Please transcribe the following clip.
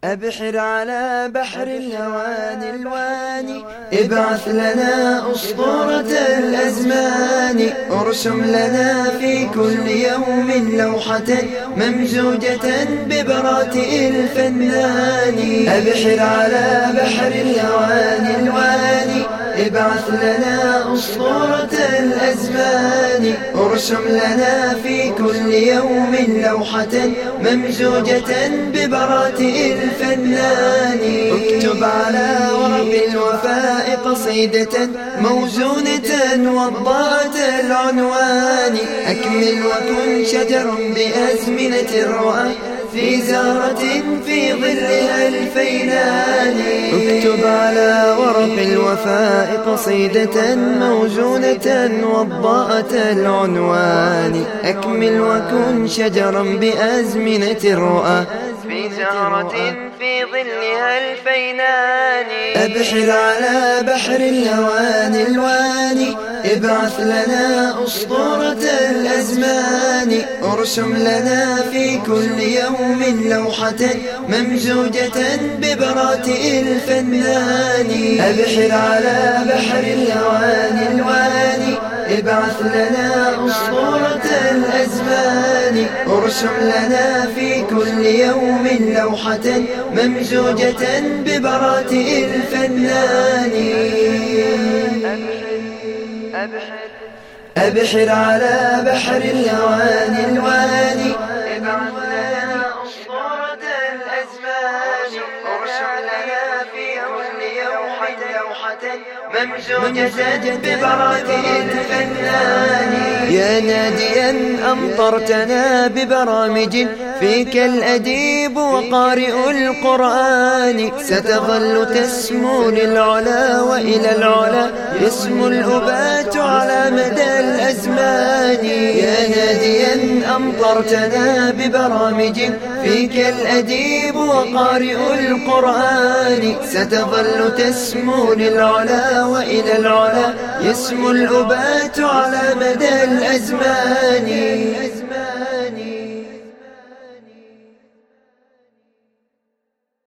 أبحر على بحر الهوان الواني، ابعث لنا أسطورة الأزمان، ارسم لنا في كل يوم لوحة ممزوجة ببراتئ الفنان. أبحر على بحر الهوان الواني، ابعث لنا أسطورة الأزمان، ارسم لنا في كل يوم لوحة ممزوجة ببراتئ الفنان. اكتب على ورق الوفاء قصيدة موزونة وضاءة العنوان، أكمل وكن شجرا بأزمنة الرؤى في زهرة في ظلها الفينان. اكتب على ورق الوفاء قصيدة موزونة وضاءة العنوان، أكمل وكن شجرا بأزمنة الرؤى في زهرة في ظلها الفينان. أبحر على بحر الهوان الواني، ابعث لنا أسطورة الأزمان، ارسم لنا في كل يوم لوحة ممزوجة ببراتئ الفنان. أبحر على بحر الهوان الواني، ابعث لنا أسطورة الأزمان، ارسم لنا في كل يوم لوحة ممزوجة ببراتئ الفنان. أبحر على بحر الهوان الواني، ابعث لنا أسطورة الأزمان، ارسم لنا في كل يوم لوحة ممزوجة ببراتئ الفنان. يا ناديا أمطرتنا ببرامج فيك الأديب وقارئ القرآن، ستظل تسمو للعلا وإلى العلا، يسمو الأبات على مدى الأزمان. يا ناديا أمطرتنا ببرامج فيك الأديب وقارئ القرآن، ستظل تسمو للعلا وإلى العلا، يسمو الأبات على مدى الأزمان.